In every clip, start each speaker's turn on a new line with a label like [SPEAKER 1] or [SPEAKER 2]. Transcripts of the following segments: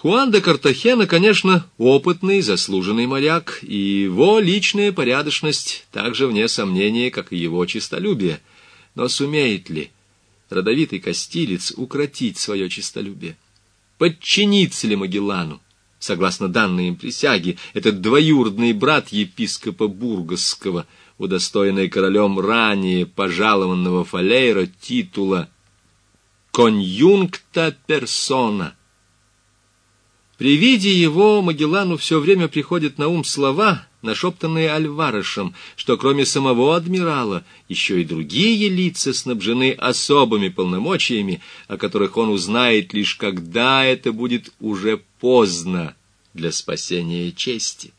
[SPEAKER 1] Хуан де Картахена, конечно, опытный, заслуженный моряк, и его личная порядочность также вне сомнения, как и его честолюбие. Но сумеет ли родовитый кастилец укротить свое честолюбие? Подчинится ли Магеллану, согласно данной им присяге, этот двоюродный брат епископа Бургосского, удостоенный королем ранее пожалованного Фалейра титула «конъюнкта персона»? При виде его Магеллану все время приходят на ум слова, нашептанные Альварешем, что кроме самого адмирала еще и другие лица снабжены особыми полномочиями, о которых он узнает лишь когда это будет уже поздно для спасения чести.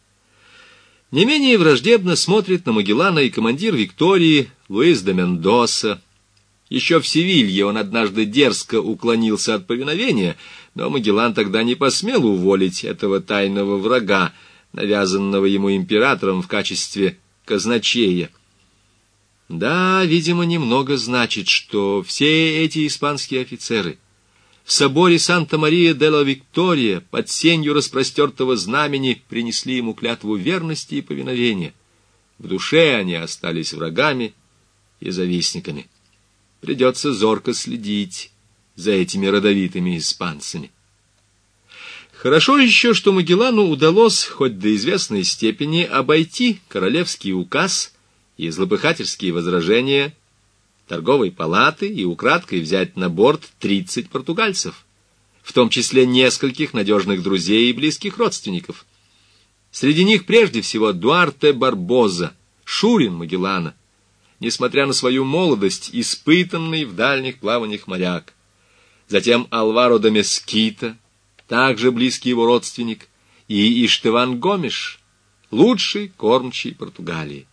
[SPEAKER 1] Не менее враждебно смотрит на Магеллана и командир Виктории Луис де Мендоса. Еще в Севилье он однажды дерзко уклонился от повиновения, но Магеллан тогда не посмел уволить этого тайного врага, навязанного ему императором в качестве казначея. Да, видимо, немного значит, что все эти испанские офицеры в соборе Санта-Мария-де-ла-Виктория под сенью распростертого знамени принесли ему клятву верности и повиновения. В душе они остались врагами и завистниками. Придется зорко следить за этими родовитыми испанцами. Хорошо еще, что Магеллану удалось хоть до известной степени обойти королевский указ и злопыхательские возражения торговой палаты и украдкой взять на борт 30 португальцев, в том числе нескольких надежных друзей и близких родственников. Среди них прежде всего Дуарте Барбоза, шурин Магеллана, несмотря на свою молодость, испытанный в дальних плаваниях моряк. Затем Алваро де Мескита, также близкий его родственник, и Иштеван Гомеш, лучший кормчий Португалии.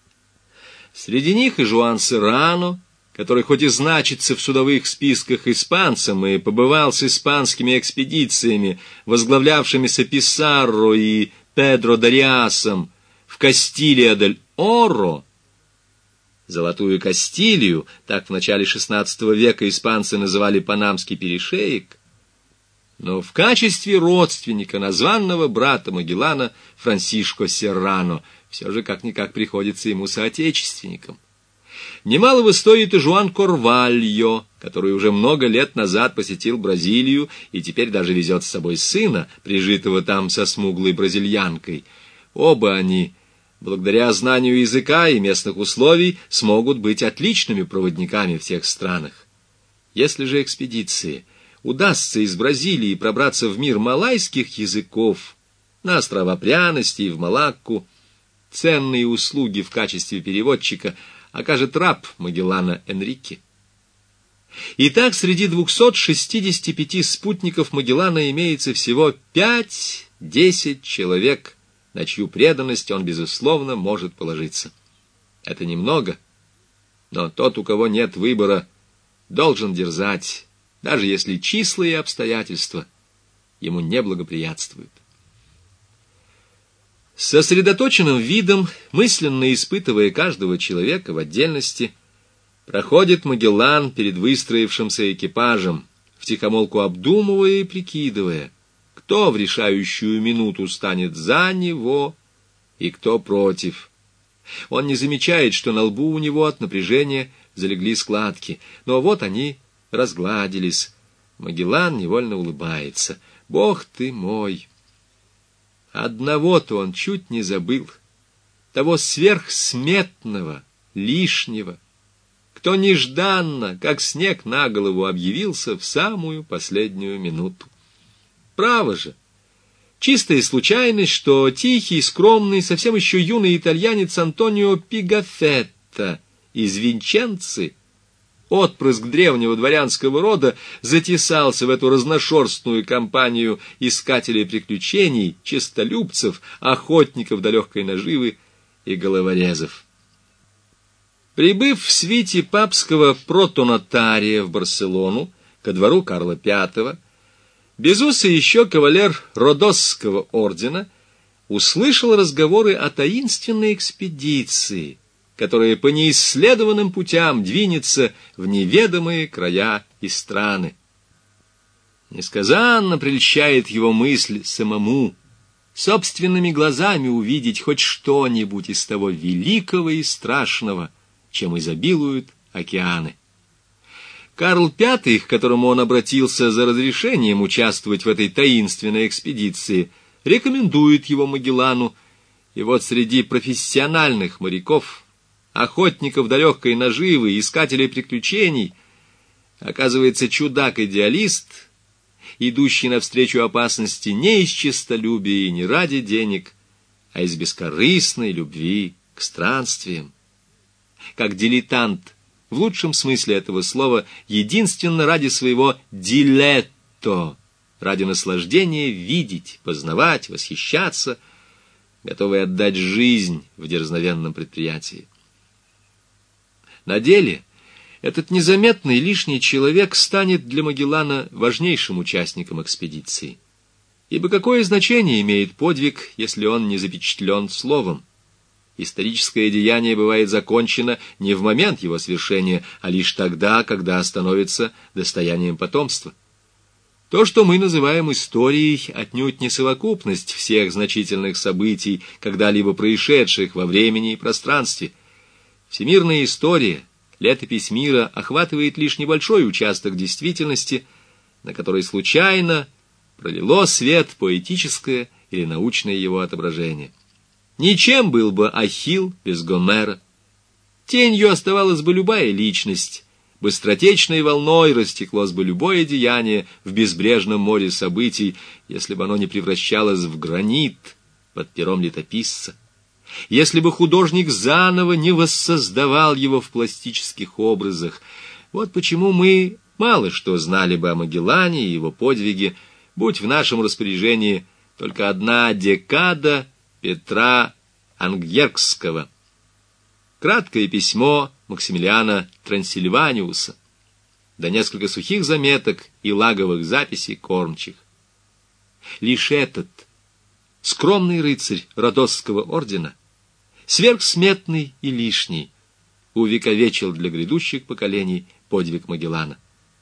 [SPEAKER 1] Среди них и Жуан Серрано, который хоть и значится в судовых списках испанцем и побывал с испанскими экспедициями, возглавлявшимися Писарро и Педро Дариасом в Кастилья-дель-Оро, Золотую Кастилию, так в начале XVI века испанцы называли Панамский перешеек, но в качестве родственника названного брата Магеллана Франсишко Серрано все же как-никак приходится ему соотечественником. Немалого стоит и Жуан Корвальо, который уже много лет назад посетил Бразилию и теперь даже везет с собой сына, прижитого там со смуглой бразильянкой. Оба они, благодаря знанию языка и местных условий, смогут быть отличными проводниками в тех странах. Если же экспедиции удастся из Бразилии пробраться в мир малайских языков, на острова Пряности и в Малакку, ценные услуги в качестве переводчика окажет раб Магеллана Энрике. Итак, среди 265 спутников Магеллана имеется всего 5-10 человек, на чью преданность он, безусловно, может положиться. Это немного, но тот, у кого нет выбора, должен дерзать, даже если числа и обстоятельства ему не благоприятствуют. С сосредоточенным видом, мысленно испытывая каждого человека в отдельности, проходит Магеллан перед выстроившимся экипажем, втихомолку обдумывая и прикидывая, кто в решающую минуту станет за него и кто против. Он не замечает, что на лбу у него от напряжения залегли складки, но вот они разгладились. Магеллан невольно улыбается. «Бог ты мой!» Одного-то он чуть не забыл, того сверхсметного, лишнего, кто нежданно, как снег на голову, объявился в самую последнюю минуту. Право же, чистая случайность, что тихий, скромный, совсем еще юный итальянец Антонио Пигафетто из Винченцы, отпрыск древнего дворянского рода, затесался в эту разношерстную компанию искателей приключений, честолюбцев, охотников до легкой наживы и головорезов. Прибыв в свите папского протонотария в Барселону, ко двору Карла V, безусый еще кавалер Родосского ордена услышал разговоры о таинственной экспедиции, которая по неисследованным путям двинется в неведомые края и страны. Несказанно прельщает его мысль самому собственными глазами увидеть хоть что-нибудь из того великого и страшного, чем изобилуют океаны. Карл V, к которому он обратился за разрешением участвовать в этой таинственной экспедиции, рекомендует его Магеллану, и вот среди профессиональных моряков, охотников до легкой наживы, искателей приключений, оказывается чудак-идеалист, идущий навстречу опасности не из честолюбия и не ради денег, а из бескорыстной любви к странствиям. Как дилетант, в лучшем смысле этого слова, единственно ради своего дилетто, ради наслаждения видеть, познавать, восхищаться, готовый отдать жизнь в дерзновенном предприятии. На деле этот незаметный лишний человек станет для Магеллана важнейшим участником экспедиции. Ибо какое значение имеет подвиг, если он не запечатлен словом? Историческое деяние бывает закончено не в момент его свершения, а лишь тогда, когда становится достоянием потомства. То, что мы называем историей, отнюдь не совокупность всех значительных событий, когда-либо происшедших во времени и пространстве. Всемирная история, летопись мира, охватывает лишь небольшой участок действительности, на который случайно пролило свет поэтическое или научное его отображение. Ничем был бы Ахилл без Гомера. Тенью оставалась бы любая личность, быстротечной волной растеклось бы любое деяние в безбрежном море событий, если бы оно не превращалось в гранит под пером летописца. Если бы художник заново не воссоздавал его в пластических образах. Вот почему мы мало что знали бы о Магеллане и его подвиге, будь в нашем распоряжении только одна декада Петра Ангьеркского. Краткое письмо Максимилиана Трансильваниуса, да несколько сухих заметок и лаговых записей кормчих. Лишь этот скромный рыцарь Родосского ордена, сверхсметный и лишний, увековечил для грядущих поколений подвиг Магеллана.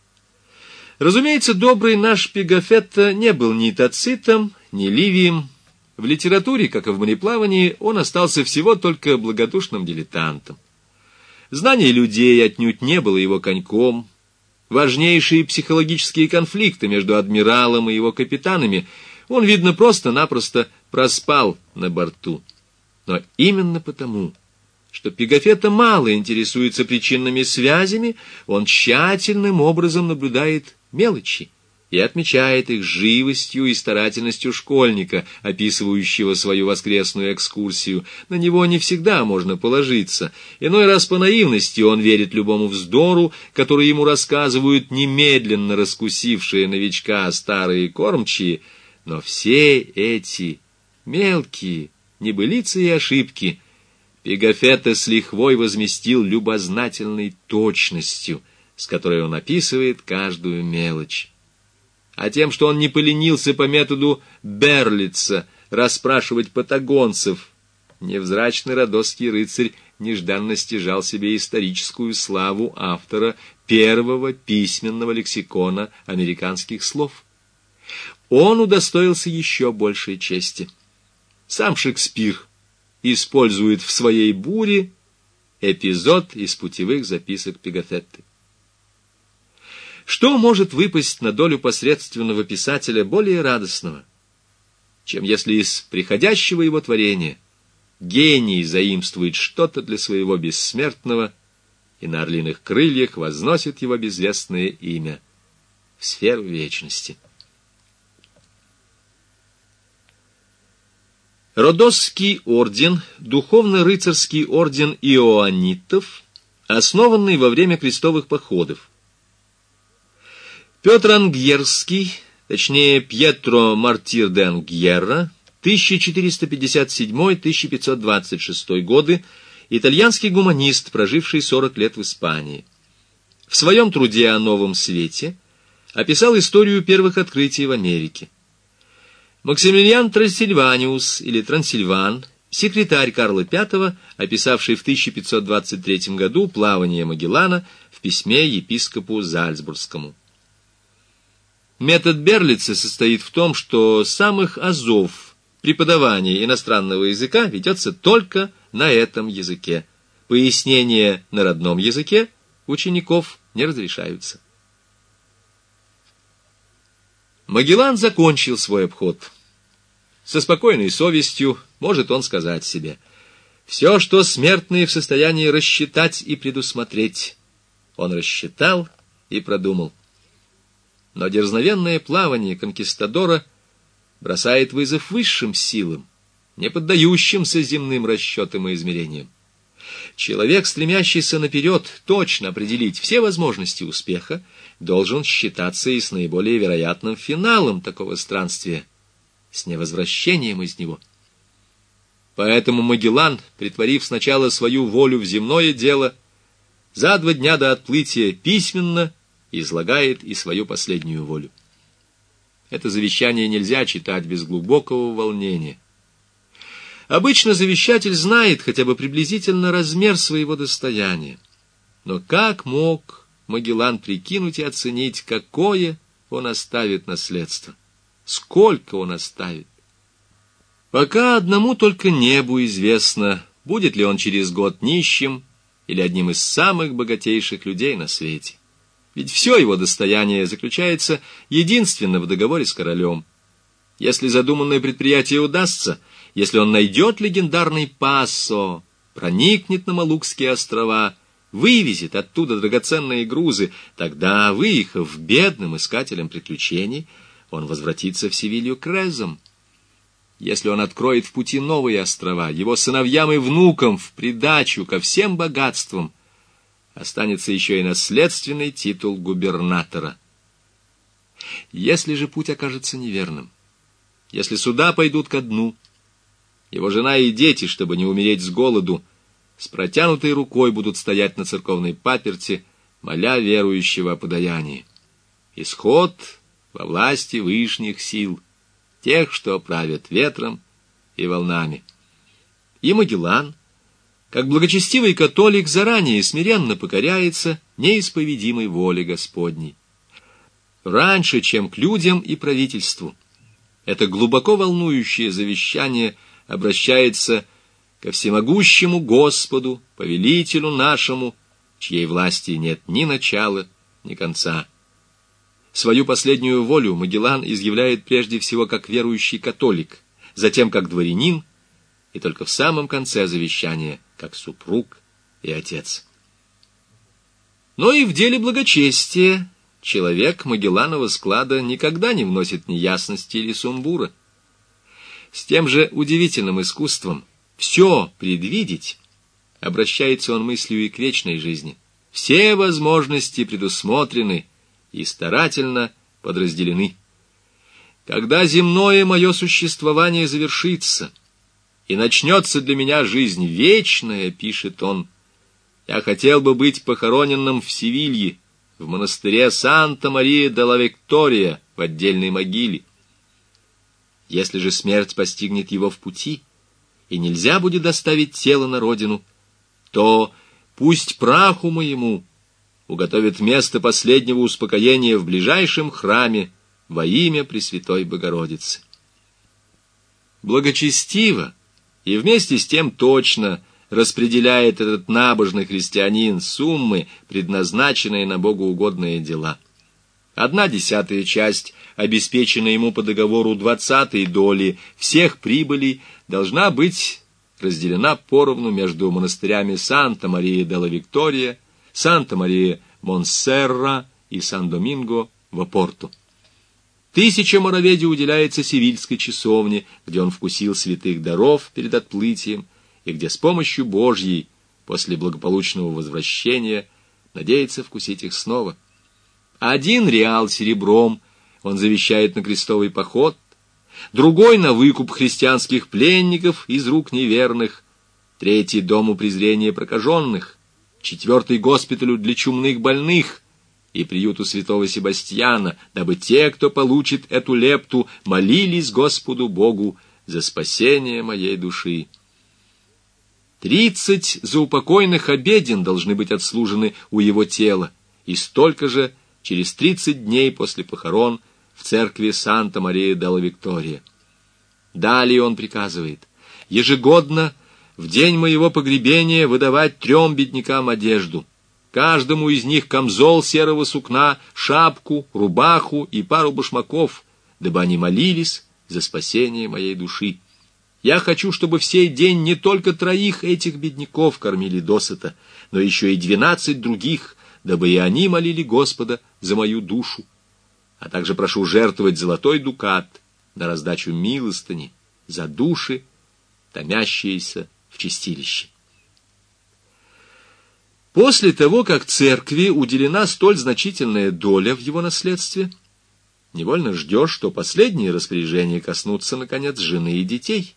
[SPEAKER 1] Разумеется, добрый наш Пигафетто не был ни Тацитом, ни Ливием. В литературе, как и в мореплавании, он остался всего только благодушным дилетантом. Знание людей отнюдь не было его коньком. Важнейшие психологические конфликты между адмиралом и его капитанами он, видно, просто-напросто проспал на борту. Но именно потому, что Пигафетто мало интересуется причинными связями, он тщательным образом наблюдает мелочи и отмечает их живостью и старательностью школьника, описывающего свою воскресную экскурсию. На него не всегда можно положиться. Иной раз по наивности он верит любому вздору, который ему рассказывают немедленно раскусившие новичка старые кормчие, но все эти мелкие небылицы и ошибки Пигафетто с лихвой возместил любознательной точностью, с которой он описывает каждую мелочь. А тем, что он не поленился по методу Берлица расспрашивать патагонцев, невзрачный родосский рыцарь нежданно стяжал себе историческую славу автора первого письменного лексикона американских слов. Он удостоился еще большей чести. Сам Шекспир использует в своей буре эпизод из путевых записок Пигафетты. Что может выпасть на долю посредственного писателя более радостного, чем если из приходящего его творения гений заимствует что-то для своего бессмертного и на орлиных крыльях возносит его безвестное имя в сферу вечности? Родосский орден, духовно-рыцарский орден иоаннитов, основанный во время крестовых походов. Петр Ангьерский, точнее Пьетро Мартир де Ангьерра, 1457-1526 годы, итальянский гуманист, проживший 40 лет в Испании. В своем труде о Новом Свете описал историю первых открытий в Америке. Максимилиан Трансильваниус, или Трансильван, секретарь Карла V, описавший в 1523 году плавание Магеллана в письме епископу Зальцбургскому. Метод Берлица состоит в том, что с самых азов преподавание иностранного языка ведется только на этом языке. Пояснения на родном языке учеников не разрешаются. Магеллан закончил свой обход. Со спокойной совестью может он сказать себе: все, что смертные в состоянии рассчитать и предусмотреть, он рассчитал и продумал. Но дерзновенное плавание конкистадора бросает вызов высшим силам, не поддающимся земным расчетам и измерениям. Человек, стремящийся наперед точно определить все возможности успеха, должен считаться и с наиболее вероятным финалом такого странствия, с невозвращением из него. Поэтому Магеллан, претворив сначала свою волю в земное дело, за 2 дня до отплытия письменно излагает и свою последнюю волю. Это завещание нельзя читать без глубокого волнения. Обычно завещатель знает хотя бы приблизительно размер своего достояния. Но как мог Магеллан прикинуть и оценить, какое он оставит наследство? Сколько он оставит? Пока одному только небу известно, будет ли он через год нищим или одним из самых богатейших людей на свете. Ведь все его достояние заключается единственно в договоре с королем. Если задуманное предприятие удастся, если он найдет легендарный Пассо, проникнет на Малукские острова, вывезет оттуда драгоценные грузы, тогда, выехав бедным искателем приключений, он возвратится в Севилью Крезом. Если он откроет в пути новые острова, его сыновьям и внукам в придачу ко всем богатствам останется еще и наследственный титул губернатора. Если же путь окажется неверным, если суда пойдут ко дну, его жена и дети, чтобы не умереть с голоду, с протянутой рукой будут стоять на церковной паперти, моля верующего о подаянии. Исход во власти вышних сил, тех, что правят ветром и волнами. И Магеллан, как благочестивый католик, заранее смиренно покоряется неисповедимой воле Господней. Раньше, чем к людям и правительству, это глубоко волнующее завещание обращается ко всемогущему Господу, повелителю нашему, чьей власти нет ни начала, ни конца. Свою последнюю волю Магеллан изъявляет прежде всего как верующий католик, затем как дворянин, и только в самом конце завещания как супруг и отец. Но и в деле благочестия человек Магелланова склада никогда не вносит неясности или сумбура. С тем же удивительным искусством все предвидеть обращается он мыслью и к вечной жизни. Все возможности предусмотрены и старательно подразделены. Когда земное мое существование завершится, и начнется для меня жизнь вечная, пишет он, я хотел бы быть похороненным в Севилье, в монастыре Санта-Мария-де-ла-Виктория, в отдельной могиле. Если же смерть постигнет его в пути, и нельзя будет доставить тело на родину, то пусть праху моему уготовит место последнего успокоения в ближайшем храме во имя Пресвятой Богородицы. Благочестиво и вместе с тем точно распределяет этот набожный христианин суммы, предназначенные на богоугодные дела. 1/10 часть, обеспеченная ему по договору 20-й доли всех прибылей, должна быть разделена поровну между монастырями Санта-Мария-де-ла-Виктория, Санта-Мария-Монсерра и Сан-Доминго в Опорту. 1000 мороведи уделяется Севильской часовне, где он вкусил святых даров перед отплытием, и где с помощью Божьей, после благополучного возвращения, надеется вкусить их снова. 1 реал серебром он завещает на крестовый поход, другой на выкуп христианских пленников из рук неверных, 3 дому презрения прокаженных, 4 госпиталю для чумных больных и приюту святого Себастьяна, дабы те, кто получит эту лепту, молились Господу Богу за спасение моей души. 30 заупокойных обеден должны быть отслужены у его тела, и столько же через 30 дней после похорон в церкви Санта-Мария-делла-Виктория. Далее он приказывает ежегодно в день моего погребения выдавать 3 беднякам одежду, каждому из них камзол серого сукна, шапку, рубаху и пару башмаков, дабы они молились за спасение моей души. Я хочу, чтобы в сей день не только 3 этих бедняков кормили досыта, но еще и 12 других, дабы и они молили Господа за мою душу. А также прошу жертвовать золотой дукат на раздачу милостыни за души, томящиеся в чистилище. После того, как церкви уделена столь значительная доля в его наследстве, невольно ждешь, что последние распоряжения коснутся, наконец, жены и детей.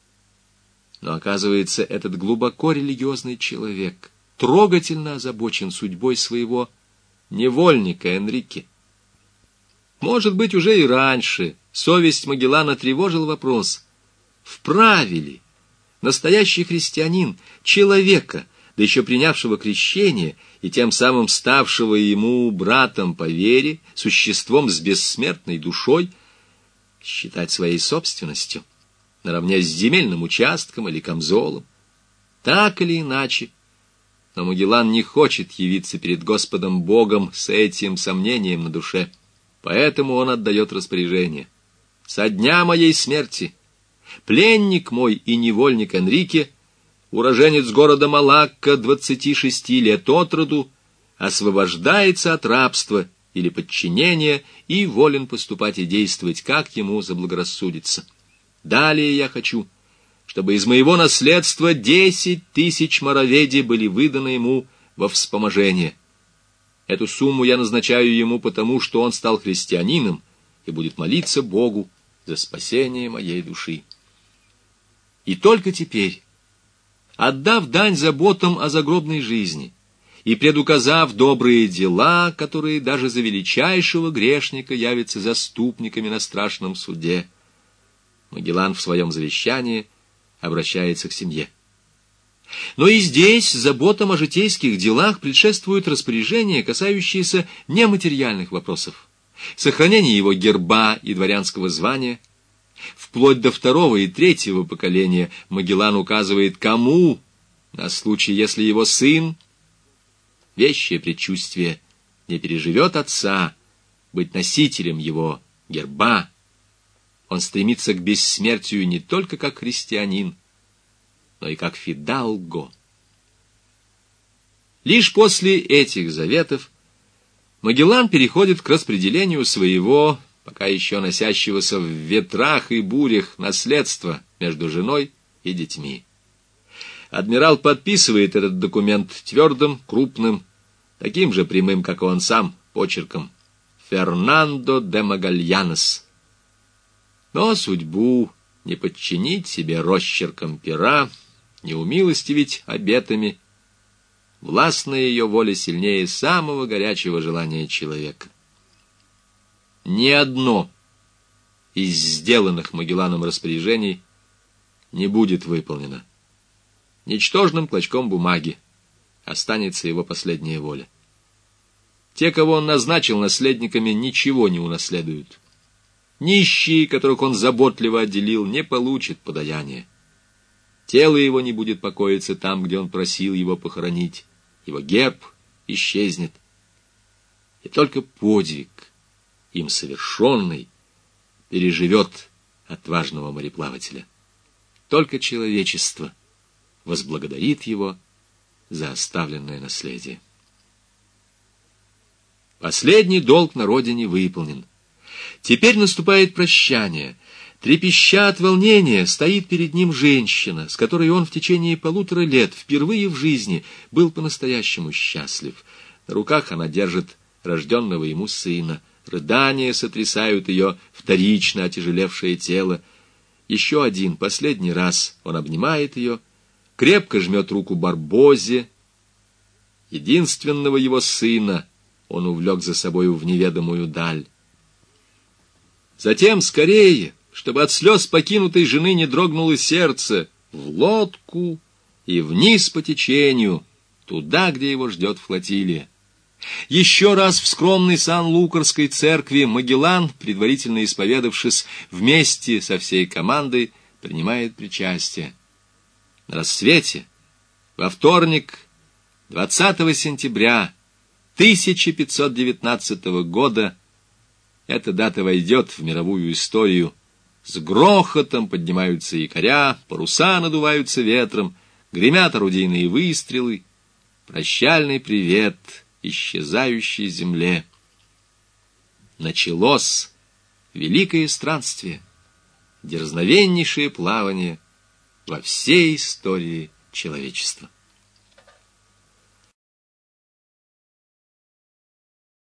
[SPEAKER 1] Но, оказывается, этот глубоко религиозный человек трогательно озабочен судьбой своего невольника Энрике. Может быть, уже и раньше совесть Магеллана тревожил вопрос, вправе ли настоящий христианин человека, да еще принявшего крещение и тем самым ставшего ему братом по вере, существом с бессмертной душой, считать своей собственностью, наравне с земельным участком или камзолом. Так или иначе, но Магеллан не хочет явиться перед Господом Богом с этим сомнением на душе, поэтому он отдает распоряжение: со дня моей смерти пленник мой и невольник Энрике, уроженец города Малакка, 26 лет от роду, освобождается от рабства или подчинения и волен поступать и действовать, как ему заблагорассудится. Далее я хочу, чтобы из моего наследства 10 000 мороведи были выданы ему во вспоможение. Эту сумму я назначаю ему потому, что он стал христианином и будет молиться Богу за спасение моей души. И только теперь, отдав дань заботам о загробной жизни и предуказав добрые дела, которые даже за величайшего грешника явятся заступниками на страшном суде, Магеллан в своем завещании обращается к семье. Но и здесь заботам о житейских делах предшествуют распоряжения, касающиеся нематериальных вопросов: сохранения его герба и дворянского звания. Вплоть до 2-го и 3-го поколения Магеллан указывает, кому, на случай, если его сын, вещее предчувствие, не переживет отца, быть носителем его герба. Он стремится к бессмертию не только как христианин, но и как фидалго. Лишь после этих заветов Магеллан переходит к распределению своего, пока еще носящегося в ветрах и бурях, наследства между женой и детьми. Адмирал подписывает этот документ твердым, крупным, таким же прямым, как и он сам, почерком: «Фернандо де Магальянес». Но судьбу не подчинить себе росчерком пера, не умилостивить обетами. Властная ее воля сильнее самого горячего желания человека. Ни одно из сделанных Магелланом распоряжений не будет выполнено. Ничтожным клочком бумаги останется его последняя воля. Те, кого он назначил наследниками, ничего не унаследуют. Нищие, которых он заботливо отделил, не получат подаяния. Тело его не будет покоиться там, где он просил его похоронить. Его герб исчезнет. И только подвиг, им совершенный, переживет отважного мореплавателя. Только человечество возблагодарит его за оставленное наследие. Последний долг на родине выполнен. Теперь наступает прощание. Трепеща от волнения, стоит перед ним женщина, с которой он в течение 1,5 лет впервые в жизни был по-настоящему счастлив. На руках она держит рожденного ему сына. Рыдания сотрясают ее вторично отяжелевшее тело. Еще один, последний раз он обнимает ее, крепко жмет руку Барбозе. Единственного его сына он увлек за собою в неведомую даль. Затем скорее, чтобы от слез покинутой жены не дрогнуло сердце, в лодку и вниз по течению, туда, где его ждет флотилия. Еще раз в скромной Сан-Лукарской церкви Магеллан, предварительно исповедавшись, вместе со всей командой принимает причастие. На рассвете, во вторник, 20 сентября 1519 года, эта дата войдет в мировую историю. С грохотом поднимаются якоря, паруса надуваются ветром, гремят орудийные выстрелы. Прощальный привет исчезающей земле. Началось великое странствие, дерзновеннейшее плавание во всей истории человечества.